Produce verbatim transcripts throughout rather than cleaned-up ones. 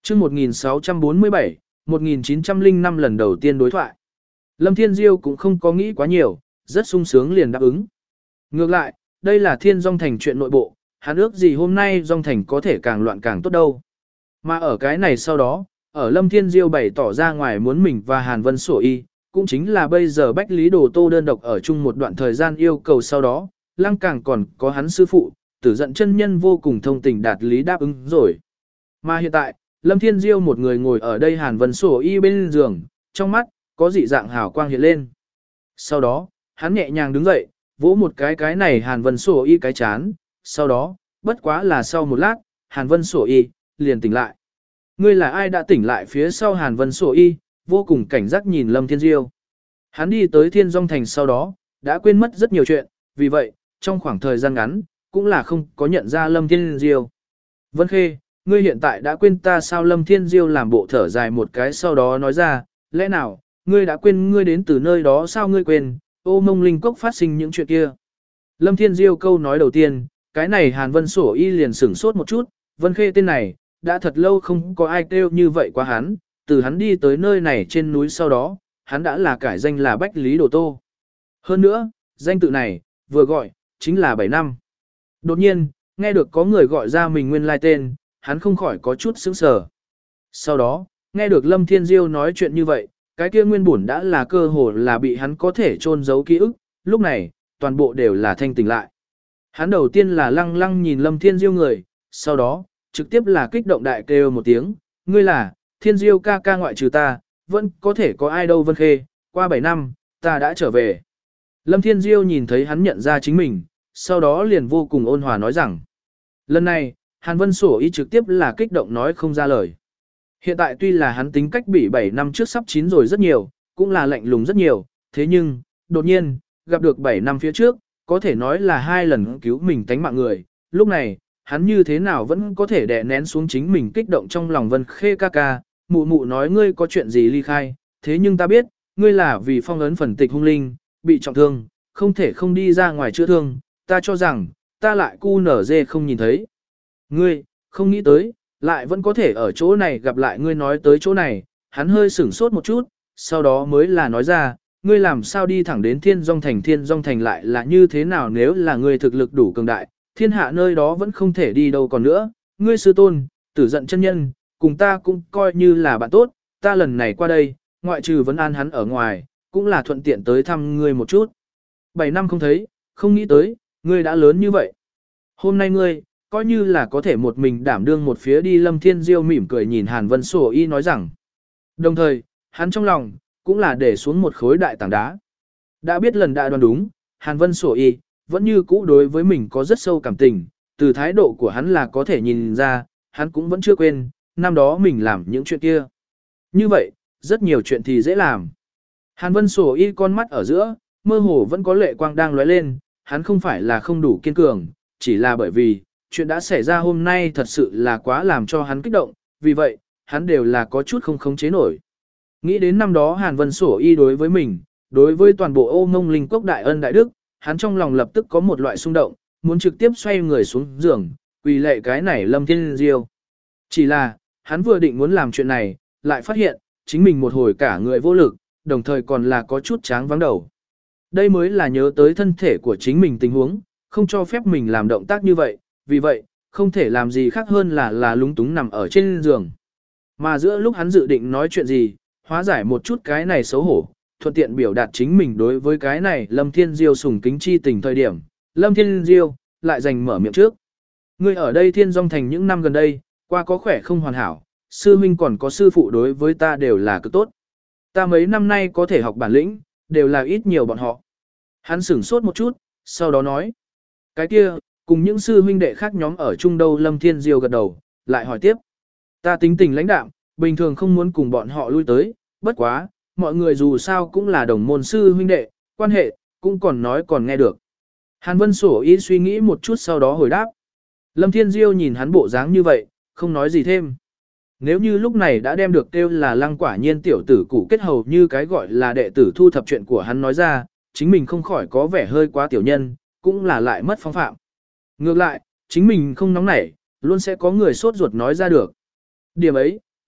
chương một nghìn sáu trăm bốn mươi bảy, một nghìn chín trăm lẻ năm lần đầu tiên đối thoại. Lâm Thiên Diêu cũng không có nghĩ quá nhiều, rất sung sướng liền đáp ứng. Ngược lại, đây là Thiên Dung Thành chuyện nội bộ, hắn ước gì hôm nay Dung Thành có thể càng loạn càng tốt đâu. Mà ở cái này sau đó, ở Lâm Thiên Diêu bày tỏ ra ngoài muốn mình và Hàn Vân Sổ Y, cũng chính là bây giờ Bách Lý Đồ Tô đơn độc ở chung một đoạn thời gian yêu cầu sau đó, Lăng càng còn có hắn sư phụ, Tử Giận chân nhân vô cùng thông tình đạt lý đáp ứng rồi. Mà hiện tại, Lâm Thiên Diêu một người ngồi ở đây Hàn Vân Sổ Y bên giường, trong mắt có dị dạng hào quang hiện lên. Sau đó, hắn nhẹ nhàng đứng dậy, vỗ một cái cái này Hàn Vân Sổ Y cái chán, sau đó, bất quá là sau một lát, Hàn Vân Sổ Y liền tỉnh lại. Ngươi là ai đã tỉnh lại phía sau Hàn Vân Sổ Y, vô cùng cảnh giác nhìn Lâm Thiên Diêu. Hắn đi tới Thiên Dung Thành sau đó, đã quên mất rất nhiều chuyện, vì vậy, trong khoảng thời gian ngắn, cũng là không có nhận ra Lâm Thiên Diêu. Vân Khê, ngươi hiện tại đã quên ta sao? Lâm Thiên Diêu làm bộ thở dài một cái sau đó nói ra, lẽ nào, ngươi đã quên ngươi đến từ nơi đó sao? Ngươi quên, ô mông linh cốc phát sinh những chuyện kia. Lâm Thiên Diêu câu nói đầu tiên, cái này Hàn Vân Sổ Y liền sửng sốt một chút, Vân Khê tên này, đã thật lâu không có ai kêu như vậy quá hắn, từ hắn đi tới nơi này trên núi sau đó, hắn đã là cải danh là Bách Lý Đồ Tô. Hơn nữa, danh tự này, vừa gọi, chính là bảy năm. Đột nhiên, nghe được có người gọi ra mình nguyên lai tên, hắn không khỏi có chút sững sờ. Sau đó, nghe được Lâm Thiên Diêu nói chuyện như vậy, cái kia nguyên bổn đã là cơ hồ là bị hắn có thể chôn giấu ký ức, lúc này, toàn bộ đều là thanh tỉnh lại. Hắn đầu tiên là lăng lăng nhìn Lâm Thiên Diêu người, sau đó, trực tiếp là kích động đại kêu một tiếng, ngươi là, Thiên Diêu ca ca ngoại trừ ta, vẫn có thể có ai đâu. Vân Khê, qua bảy năm, ta đã trở về. Lâm Thiên Diêu nhìn thấy hắn nhận ra chính mình, sau đó liền vô cùng ôn hòa nói rằng, lần này, Hàn Vân Sổ Y trực tiếp là kích động nói không ra lời. Hiện tại tuy là hắn tính cách bị bảy năm trước sắp chín rồi rất nhiều, cũng là lạnh lùng rất nhiều, thế nhưng, đột nhiên, gặp được bảy năm phía trước, có thể nói là hai lần cứu mình tánh mạng người, lúc này, hắn như thế nào vẫn có thể đè nén xuống chính mình kích động trong lòng. Vân Khê ca ca, mụ mụ nói ngươi có chuyện gì ly khai, thế nhưng ta biết, ngươi là vì phong ấn phần tịch hung linh, bị trọng thương, không thể không đi ra ngoài chữa thương, ta cho rằng, ta lại cu nở dê không nhìn thấy. Ngươi, không nghĩ tới, lại vẫn có thể ở chỗ này gặp lại ngươi. Nói tới chỗ này, hắn hơi sửng sốt một chút, sau đó mới là nói ra, ngươi làm sao đi thẳng đến Thiên Dung Thành? Thiên Dung Thành lại là như thế nào? Nếu là ngươi thực lực đủ cường đại, thiên hạ nơi đó vẫn không thể đi đâu còn nữa. Ngươi sư tôn, Tử Giận chân nhân, cùng ta cũng coi như là bạn tốt, ta lần này qua đây, ngoại trừ vấn an hắn ở ngoài, cũng là thuận tiện tới thăm ngươi một chút. Bảy năm không thấy, không nghĩ tới, ngươi đã lớn như vậy. Hôm nay ngươi, coi như là có thể một mình đảm đương một phía đi. Lâm Thiên Diêu mỉm cười nhìn Hàn Vân Sổ Y nói rằng, đồng thời, hắn trong lòng, cũng là để xuống một khối đại tảng đá. Đã biết lần đã đoán đúng, Hàn Vân Sổ Y, vẫn như cũ đối với mình có rất sâu cảm tình, từ thái độ của hắn là có thể nhìn ra, hắn cũng vẫn chưa quên, năm đó mình làm những chuyện kia. Như vậy, rất nhiều chuyện thì dễ làm. Hàn Vân Sổ Y con mắt ở giữa, mơ hồ vẫn có lệ quang đang lóe lên, hắn không phải là không đủ kiên cường, chỉ là bởi vì, chuyện đã xảy ra hôm nay thật sự là quá làm cho hắn kích động, vì vậy, hắn đều là có chút không khống chế nổi. Nghĩ đến năm đó Hàn Vân Sổ Y đối với mình, đối với toàn bộ Ô Mông Linh Cốc đại ân đại đức, hắn trong lòng lập tức có một loại xung động, muốn trực tiếp xoay người xuống giường, quỳ lệ cái này Lâm Thiên Diêu. Chỉ là, hắn vừa định muốn làm chuyện này, lại phát hiện, chính mình một hồi cả người vô lực, đồng thời còn là có chút tráng vắng đầu. Đây mới là nhớ tới thân thể của chính mình tình huống, không cho phép mình làm động tác như vậy, vì vậy, không thể làm gì khác hơn là là lúng túng nằm ở trên giường. Mà giữa lúc hắn dự định nói chuyện gì, hóa giải một chút cái này xấu hổ, thuận tiện biểu đạt chính mình đối với cái này Lâm Thiên Diêu sùng kính chi tình thời điểm, Lâm Thiên Diêu lại giành mở miệng trước. Ngươi ở đây Thiên Dung Thành những năm gần đây, qua có khỏe không hoàn hảo, sư huynh còn có sư phụ đối với ta đều là cực tốt. Ta mấy năm nay có thể học bản lĩnh, đều là ít nhiều bọn họ. Hắn sửng sốt một chút, sau đó nói. Cái kia, cùng những sư huynh đệ khác nhóm ở chung đâu? Lâm Thiên Diêu gật đầu, lại hỏi tiếp. Ta tính tình lãnh đạm, bình thường không muốn cùng bọn họ lui tới, bất quá, mọi người dù sao cũng là đồng môn sư huynh đệ, quan hệ, cũng còn nói còn nghe được. Hàn Vân Sổ Y suy nghĩ một chút sau đó hồi đáp. Lâm Thiên Diêu nhìn hắn bộ dáng như vậy, không nói gì thêm. Nếu như lúc này đã đem được kêu là Lăng Quả Nhiên tiểu tử cụ kết hầu như cái gọi là đệ tử thu thập chuyện của hắn nói ra, chính mình không khỏi có vẻ hơi quá tiểu nhân, cũng là lại mất phong phạm. Ngược lại, chính mình không nóng nảy, luôn sẽ có người sốt ruột nói ra được. Điểm ấy,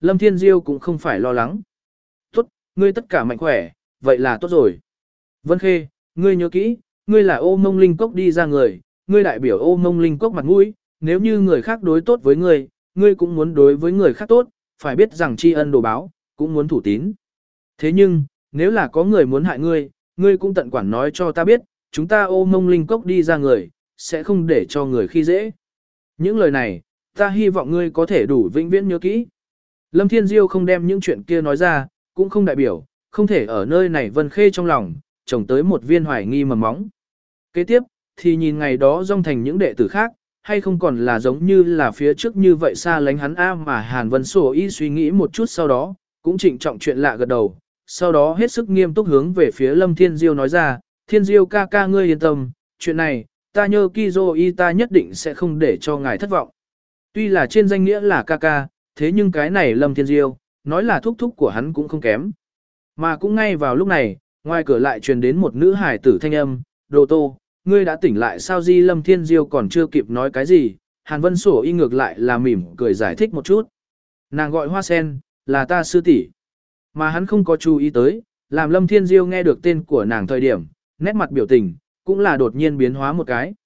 Lâm Thiên Diêu cũng không phải lo lắng. Tốt, ngươi tất cả mạnh khỏe, vậy là tốt rồi. Vân Khê, ngươi nhớ kỹ, ngươi là ô mông linh cốc đi ra người, ngươi đại biểu ô mông linh cốc mặt mũi, nếu như người khác đối tốt với ngươi, ngươi cũng muốn đối với người khác tốt, phải biết rằng tri ân đồ báo, cũng muốn thủ tín. Thế nhưng, nếu là có người muốn hại ngươi, ngươi cũng tận quản nói cho ta biết, chúng ta ô mông linh cốc đi ra người, sẽ không để cho người khi dễ. Những lời này, ta hy vọng ngươi có thể đủ vĩnh viễn nhớ kỹ. Lâm Thiên Diêu không đem những chuyện kia nói ra, cũng không đại biểu, không thể ở nơi này Vân Khê trong lòng, trồng tới một viên hoài nghi mầm móng. Kế tiếp, thì nhìn ngày đó dòng thành những đệ tử khác, hay không còn là giống như là phía trước như vậy xa lánh hắn A mà Hàn Vân Sổ y suy nghĩ một chút sau đó, cũng trịnh trọng chuyện lạ gật đầu, sau đó hết sức nghiêm túc hướng về phía Lâm Thiên Diêu nói ra, Thiên Diêu ca ca ngươi yên tâm, chuyện này, ta nhớ Kizo y ta nhất định sẽ không để cho ngài thất vọng. Tuy là trên danh nghĩa là ca ca, thế nhưng cái này Lâm Thiên Diêu, nói là thúc thúc của hắn cũng không kém. Mà cũng ngay vào lúc này, ngoài cửa lại truyền đến một nữ hải tử thanh âm, Đồ Tô, ngươi đã tỉnh lại sao Di Lâm Thiên Diêu còn chưa kịp nói cái gì, Hàn Vân Sổ y ngược lại là mỉm cười giải thích một chút. Nàng gọi Hoa Sen, là ta sư tỷ. Mà hắn không có chú ý tới, làm Lâm Thiên Diêu nghe được tên của nàng thời điểm, nét mặt biểu tình, cũng là đột nhiên biến hóa một cái.